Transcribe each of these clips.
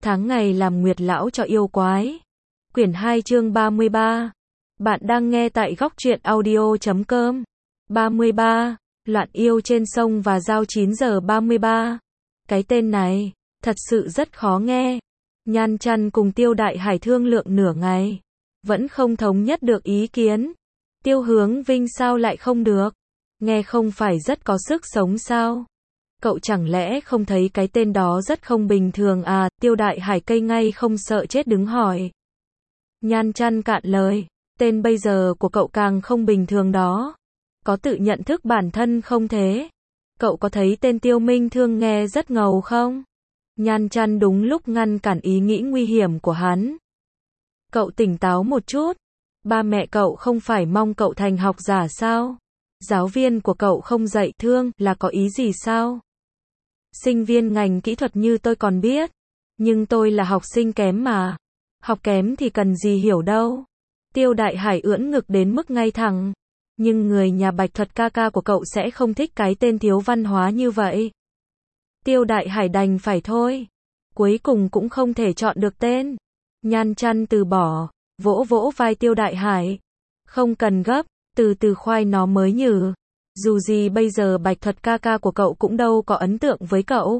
Tháng ngày làm nguyệt lão cho yêu quái. Quyển 2 chương 33. Bạn đang nghe tại góc truyện audio.com. 33. Loạn yêu trên sông và giao 9 giờ 33. Cái tên này, thật sự rất khó nghe. Nhan Chăn cùng Tiêu Đại Hải thương lượng nửa ngày. Vẫn không thống nhất được ý kiến. Tiêu Hướng Vinh sao lại không được? Nghe không phải rất có sức sống sao? Cậu chẳng lẽ không thấy cái tên đó rất không bình thường à? Tiêu Đại Hải cây ngay không sợ chết đứng hỏi. Nhan Chăn cạn lời. Tên bây giờ của cậu càng không bình thường đó. Có tự nhận thức bản thân không thế? Cậu có thấy tên Tiêu Minh Thương nghe rất ngầu không? Nhan Chăn đúng lúc ngăn cản ý nghĩ nguy hiểm của hắn. Cậu tỉnh táo một chút. Ba mẹ cậu không phải mong cậu thành học giả sao? Giáo viên của cậu không dạy thương là có ý gì sao? Sinh viên ngành kỹ thuật như tôi còn biết. Nhưng tôi là học sinh kém mà. Học kém thì cần gì hiểu đâu. Tiêu Đại Hải ưỡn ngực đến mức ngay thẳng. Nhưng người nhà Bạch Thuật ca ca của cậu sẽ không thích cái tên thiếu văn hóa như vậy. Tiêu Đại Hải đành phải thôi. Cuối cùng cũng không thể chọn được tên. Nhan Chăn từ bỏ, vỗ vỗ vai Tiêu Đại Hải. Không cần gấp, từ từ khoai nó mới nhử. Dù gì bây giờ Bạch Thuật ca ca của cậu cũng đâu có ấn tượng với cậu.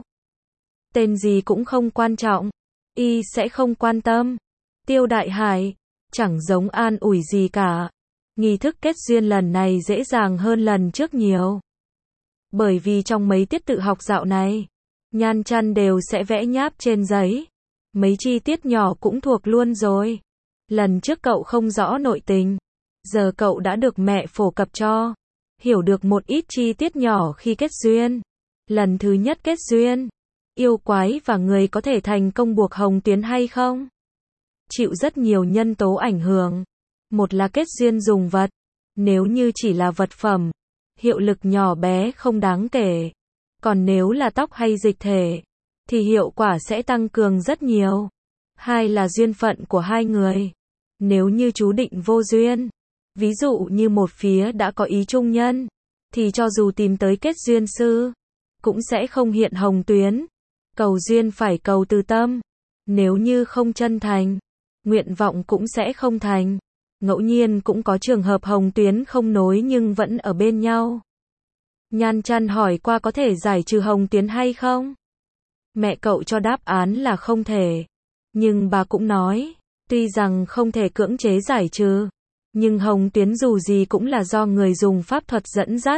Tên gì cũng không quan trọng. Y sẽ không quan tâm. Tiêu Đại Hải, chẳng giống an ủi gì cả. Nghi thức kết duyên lần này dễ dàng hơn lần trước nhiều. Bởi vì trong mấy tiết tự học dạo này, Nhan Chăn đều sẽ vẽ nháp trên giấy. Mấy chi tiết nhỏ cũng thuộc luôn rồi. Lần trước cậu không rõ nội tình. Giờ cậu đã được mẹ phổ cập cho. Hiểu được một ít chi tiết nhỏ khi kết duyên. Lần thứ nhất kết duyên. Yêu quái và người có thể thành công buộc hồng tuyến hay không? Chịu rất nhiều nhân tố ảnh hưởng. Một là kết duyên dùng vật. Nếu như chỉ là vật phẩm, hiệu lực nhỏ bé không đáng kể. Còn nếu là tóc hay dịch thể, thì hiệu quả sẽ tăng cường rất nhiều. Hai là duyên phận của hai người. Nếu như chú định vô duyên, ví dụ như một phía đã có ý chung nhân, thì cho dù tìm tới kết duyên sư, cũng sẽ không hiện hồng tuyến. Cầu duyên phải cầu từ tâm. Nếu như không chân thành, nguyện vọng cũng sẽ không thành. Ngẫu nhiên cũng có trường hợp hồng tuyến không nối nhưng vẫn ở bên nhau. Nhan Chăn hỏi qua có thể giải trừ hồng tuyến hay không? Mẹ cậu cho đáp án là không thể. Nhưng bà cũng nói, tuy rằng không thể cưỡng chế giải trừ, nhưng hồng tuyến dù gì cũng là do người dùng pháp thuật dẫn dắt.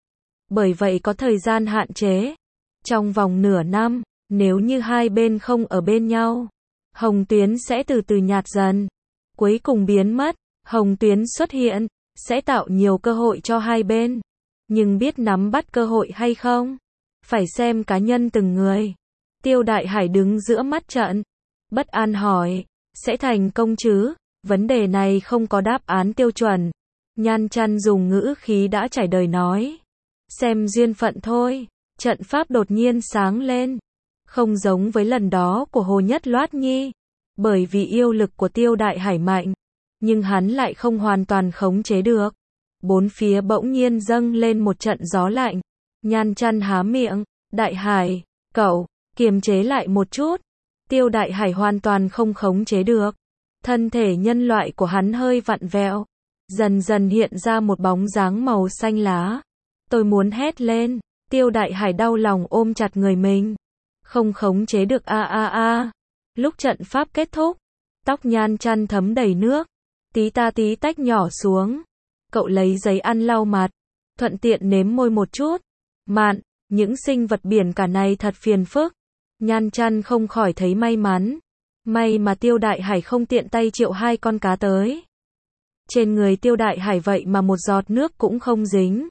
Bởi vậy có thời gian hạn chế. Trong vòng nửa năm, nếu như hai bên không ở bên nhau, hồng tuyến sẽ từ từ nhạt dần. Cuối cùng biến mất. Hồng tuyến xuất hiện, sẽ tạo nhiều cơ hội cho hai bên. Nhưng biết nắm bắt cơ hội hay không? Phải xem cá nhân từng người. Tiêu Đại Hải đứng giữa mắt trận. Bất an hỏi, sẽ thành công chứ? Vấn đề này không có đáp án tiêu chuẩn. Nhan Chăn dùng ngữ khí đã trải đời nói. Xem duyên phận thôi. Trận pháp đột nhiên sáng lên. Không giống với lần đó của Hồ Nhất Loát Nhi. Bởi vì yêu lực của Tiêu Đại Hải mạnh. Nhưng hắn lại không hoàn toàn khống chế được. Bốn phía bỗng nhiên dâng lên một trận gió lạnh. Nhan Chăn há miệng. Đại Hải, cậu, kiềm chế lại một chút. Tiêu Đại Hải hoàn toàn không khống chế được. Thân thể nhân loại của hắn hơi vặn vẹo. Dần dần hiện ra một bóng dáng màu xanh lá. Tôi muốn hét lên. Tiêu Đại Hải đau lòng ôm chặt người mình. Không khống chế được a. Lúc trận pháp kết thúc, tóc Nhan Chăn thấm đầy nước. Tí ta tí tách nhỏ xuống. Cậu lấy giấy ăn lau mặt. Thuận tiện nếm môi một chút. Mạn, những sinh vật biển cả này thật phiền phức. Nhan Chăn không khỏi thấy may mắn. May mà Tiêu Đại Hải không tiện tay triệu hai con cá tới. Trên người Tiêu Đại Hải vậy mà một giọt nước cũng không dính.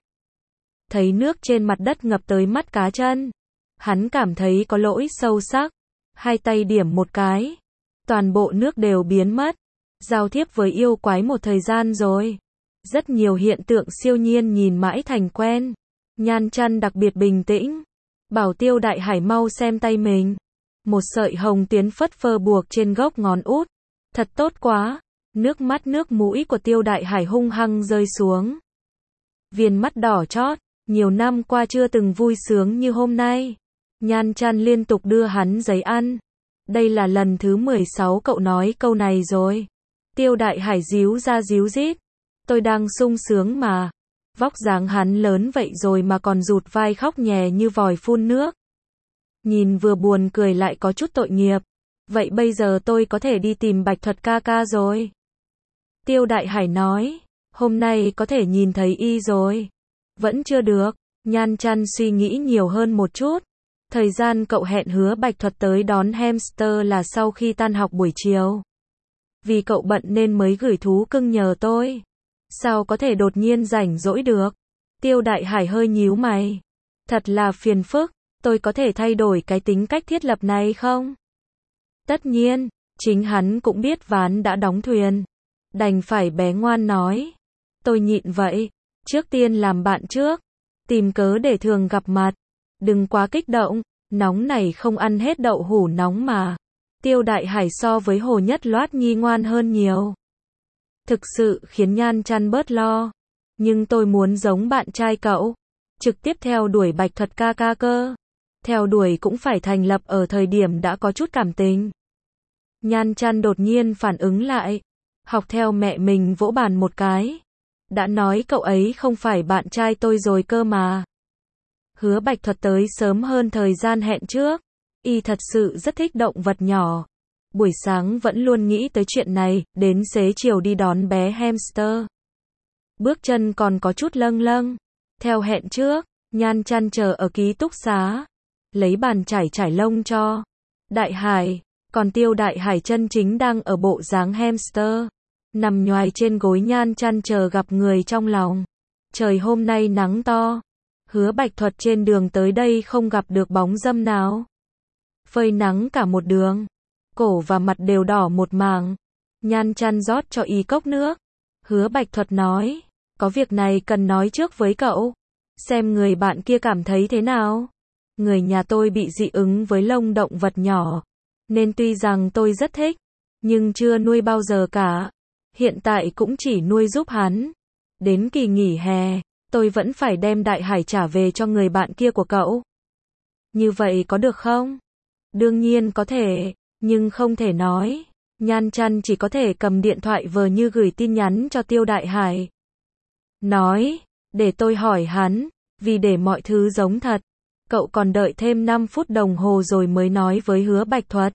Thấy nước trên mặt đất ngập tới mắt cá chân. Hắn cảm thấy có lỗi sâu sắc. Hai tay điểm một cái. Toàn bộ nước đều biến mất. Giao thiếp với yêu quái một thời gian rồi. Rất nhiều hiện tượng siêu nhiên nhìn mãi thành quen. Nhan Chăn đặc biệt bình tĩnh. Bảo Tiêu Đại Hải mau xem tay mình. Một sợi hồng tuyến phất phơ buộc trên gốc ngón út. Thật tốt quá. Nước mắt nước mũi của Tiêu Đại Hải hung hăng rơi xuống. Viền mắt đỏ chót. Nhiều năm qua chưa từng vui sướng như hôm nay. Nhan Chăn liên tục đưa hắn giấy ăn. Đây là lần thứ 16 cậu nói câu này rồi. Tiêu Đại Hải díu ra díu dít. Tôi đang sung sướng mà. Vóc dáng hắn lớn vậy rồi mà còn rụt vai khóc nhè như vòi phun nước. Nhìn vừa buồn cười lại có chút tội nghiệp. Vậy bây giờ tôi có thể đi tìm Bạch Thuật ca ca rồi. Tiêu Đại Hải nói. Hôm nay có thể nhìn thấy y rồi. Vẫn chưa được. Nhan Chăn suy nghĩ nhiều hơn một chút. Thời gian cậu hẹn Hứa Bạch Thuật tới đón hamster là sau khi tan học buổi chiều. Vì cậu bận nên mới gửi thú cưng nhờ tôi. Sao có thể đột nhiên rảnh rỗi được? Tiêu Đại Hải hơi nhíu mày. Thật là phiền phức, tôi có thể thay đổi cái tính cách thiết lập này không? Tất nhiên, chính hắn cũng biết ván đã đóng thuyền. Đành phải bé ngoan nói. Tôi nhịn vậy, trước tiên làm bạn trước. Tìm cớ để thường gặp mặt. Đừng quá kích động, nóng này không ăn hết đậu hũ nóng mà. Tiêu Đại Hải so với Hồ Nhất Loát Nhi ngoan hơn nhiều. Thực sự khiến Nhan Chăn bớt lo. Nhưng tôi muốn giống bạn trai cậu. Trực tiếp theo đuổi Bạch Thuật ca ca cơ. Theo đuổi cũng phải thành lập ở thời điểm đã có chút cảm tình. Nhan Chăn đột nhiên phản ứng lại. Học theo mẹ mình vỗ bàn một cái. Đã nói cậu ấy không phải bạn trai tôi rồi cơ mà. Hứa Bạch Thuật tới sớm hơn thời gian hẹn trước. Y thật sự rất thích động vật nhỏ. Buổi sáng vẫn luôn nghĩ tới chuyện này, đến xế chiều đi đón bé hamster. Bước chân còn có chút lâng lâng. Theo hẹn trước, Nhan Chăn chờ ở ký túc xá. Lấy bàn chải trải lông cho Đại Hải. Còn Tiêu Đại Hải chân chính đang ở bộ dáng hamster. Nằm nhoài trên gối Nhan Chăn chờ gặp người trong lòng. Trời hôm nay nắng to. Hứa Bạch Thuật trên đường tới đây không gặp được bóng dâm nào. Phơi nắng cả một đường. Cổ và mặt đều đỏ một mảng. Nhan Chăn rót cho y cốc nước. Hứa Bạch Thuật nói. Có việc này cần nói trước với cậu. Xem người bạn kia cảm thấy thế nào. Người nhà tôi bị dị ứng với lông động vật nhỏ. Nên tuy rằng tôi rất thích. Nhưng chưa nuôi bao giờ cả. Hiện tại cũng chỉ nuôi giúp hắn. Đến kỳ nghỉ hè. Tôi vẫn phải đem Đại Hải trả về cho người bạn kia của cậu. Như vậy có được không? Đương nhiên có thể. Nhưng không thể nói. Nhan Chăn chỉ có thể cầm điện thoại vờ như gửi tin nhắn cho Tiêu Đại Hải. Nói. Để tôi hỏi hắn. Vì để mọi thứ giống thật. Cậu còn đợi thêm 5 phút đồng hồ rồi mới nói với Hứa Bạch Thuật.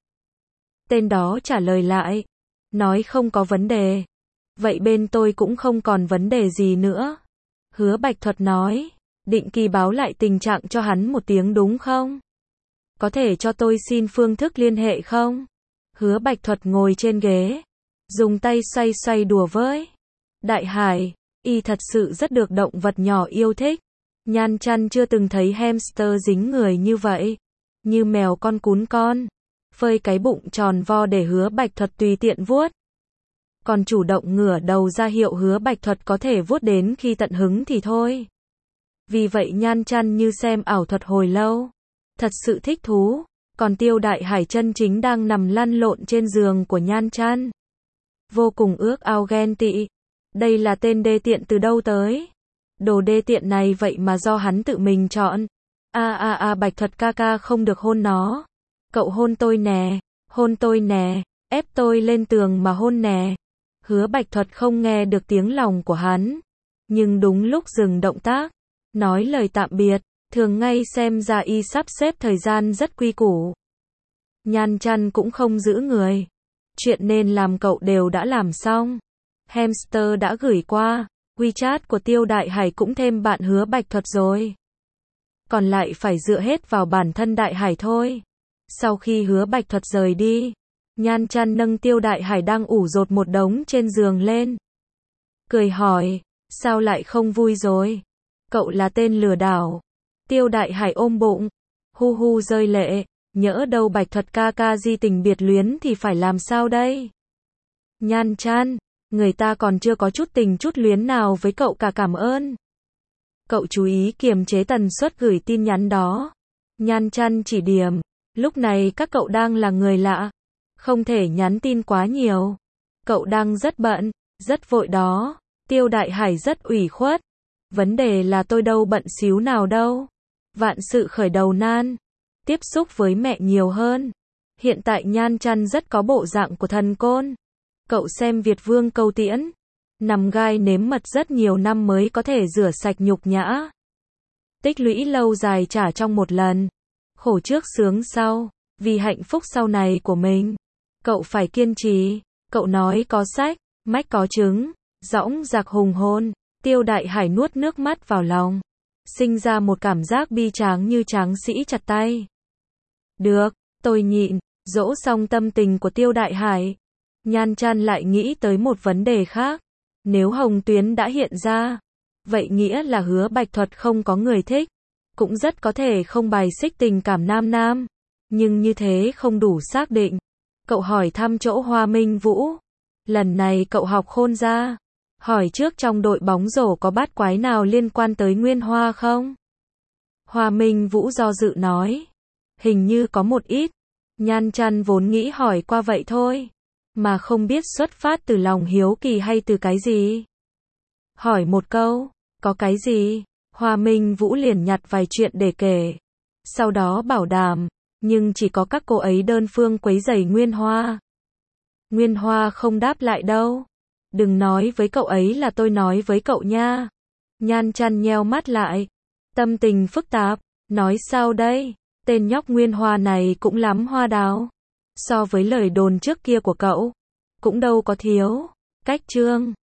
Tên đó trả lời lại. Nói không có vấn đề. Vậy bên tôi cũng không còn vấn đề gì nữa. Hứa Bạch Thuật nói. Định kỳ báo lại tình trạng cho hắn một tiếng đúng không? Có thể cho tôi xin phương thức liên hệ không? Hứa Bạch Thuật ngồi trên ghế. Dùng tay xoay xoay đùa với Đại Hải. Y thật sự rất được động vật nhỏ yêu thích. Nhan Chăn chưa từng thấy hamster dính người như vậy. Như mèo con cún con. Phơi cái bụng tròn vo để Hứa Bạch Thuật tùy tiện vuốt. Còn chủ động ngửa đầu ra hiệu Hứa Bạch Thuật có thể vuốt đến khi tận hứng thì thôi. Vì vậy Nhan Chăn như xem ảo thuật hồi lâu. Thật sự thích thú. Còn Tiêu Đại Hải chân chính đang nằm lăn lộn trên giường của Nhan Chăn. Vô cùng ước ao ghen tị. Đây là tên đê tiện từ đâu tới? Đồ đê tiện này vậy mà do hắn tự mình chọn. Bạch Thuật ca ca không được hôn nó. Cậu hôn tôi nè. Hôn tôi nè. Ép tôi lên tường mà hôn nè. Hứa Bạch Thuật không nghe được tiếng lòng của hắn. Nhưng đúng lúc dừng động tác. Nói lời tạm biệt. Thường ngay xem ra y sắp xếp thời gian rất quy củ. Nhan Chăn cũng không giữ người. Chuyện nên làm cậu đều đã làm xong. Hamster đã gửi qua. WeChat của Tiêu Đại Hải cũng thêm bạn Hứa Bạch Thuật rồi. Còn lại phải dựa hết vào bản thân Đại Hải thôi. Sau khi Hứa Bạch Thuật rời đi, Nhan Chăn nâng Tiêu Đại Hải đang ủ rột một đống trên giường lên. Cười hỏi, sao lại không vui rồi? Cậu là tên lừa đảo. Tiêu Đại Hải ôm bụng, hu hu rơi lệ, nhỡ đâu Bạch Thuật ca ca di tình biệt luyến thì phải làm sao đây? Nhan Chăn, người ta còn chưa có chút tình chút luyến nào với cậu cả, cảm ơn. Cậu chú ý kiềm chế tần suất gửi tin nhắn đó. Nhan Chăn chỉ điểm, lúc này các cậu đang là người lạ, không thể nhắn tin quá nhiều. Cậu đang rất bận, rất vội đó. Tiêu Đại Hải rất ủy khuất. Vấn đề là tôi đâu bận xíu nào đâu. Vạn sự khởi đầu nan. Tiếp xúc với mẹ nhiều hơn. Hiện tại Nhan Chăn rất có bộ dạng của thần côn. Cậu xem Việt Vương Câu Tiễn, nằm gai nếm mật rất nhiều năm mới có thể rửa sạch nhục nhã. Tích lũy lâu dài trả trong một lần. Khổ trước sướng sau, vì hạnh phúc sau này của mình. Cậu phải kiên trì. Cậu nói có sách, mách có chứng, dõng dạc hùng hồn. Tiêu Đại Hải nuốt nước mắt vào lòng, sinh ra một cảm giác bi tráng như tráng sĩ chặt tay. Được, tôi nhịn. Dỗ xong tâm tình của Tiêu Đại Hải, Nhan Chăn lại nghĩ tới một vấn đề khác. Nếu Hồng Tuyến đã hiện ra, vậy nghĩa là Hứa Bạch Thuật không có người thích. Cũng rất có thể không bài xích tình cảm nam nam. Nhưng như thế không đủ xác định. Cậu hỏi thăm chỗ Hoa Minh Vũ. Lần này cậu học khôn ra. Hỏi trước trong đội bóng rổ có bát quái nào liên quan tới Nguyên Hoa không? Hoa Minh Vũ do dự nói. Hình như có một ít. Nhan Chăn vốn nghĩ hỏi qua vậy thôi. Mà không biết xuất phát từ lòng hiếu kỳ hay từ cái gì. Hỏi một câu, có cái gì? Hoa Minh Vũ liền nhặt vài chuyện để kể. Sau đó bảo đảm, nhưng chỉ có các cô ấy đơn phương quấy rầy Nguyên Hoa. Nguyên Hoa không đáp lại đâu. Đừng nói với cậu ấy là tôi nói với cậu nha. Nhan Chăn nheo mắt lại. Tâm tình phức tạp. Nói sao đây? Tên nhóc Nguyên Hoa này cũng lắm hoa đào. So với lời đồn trước kia của cậu, cũng đâu có thiếu. Cách chương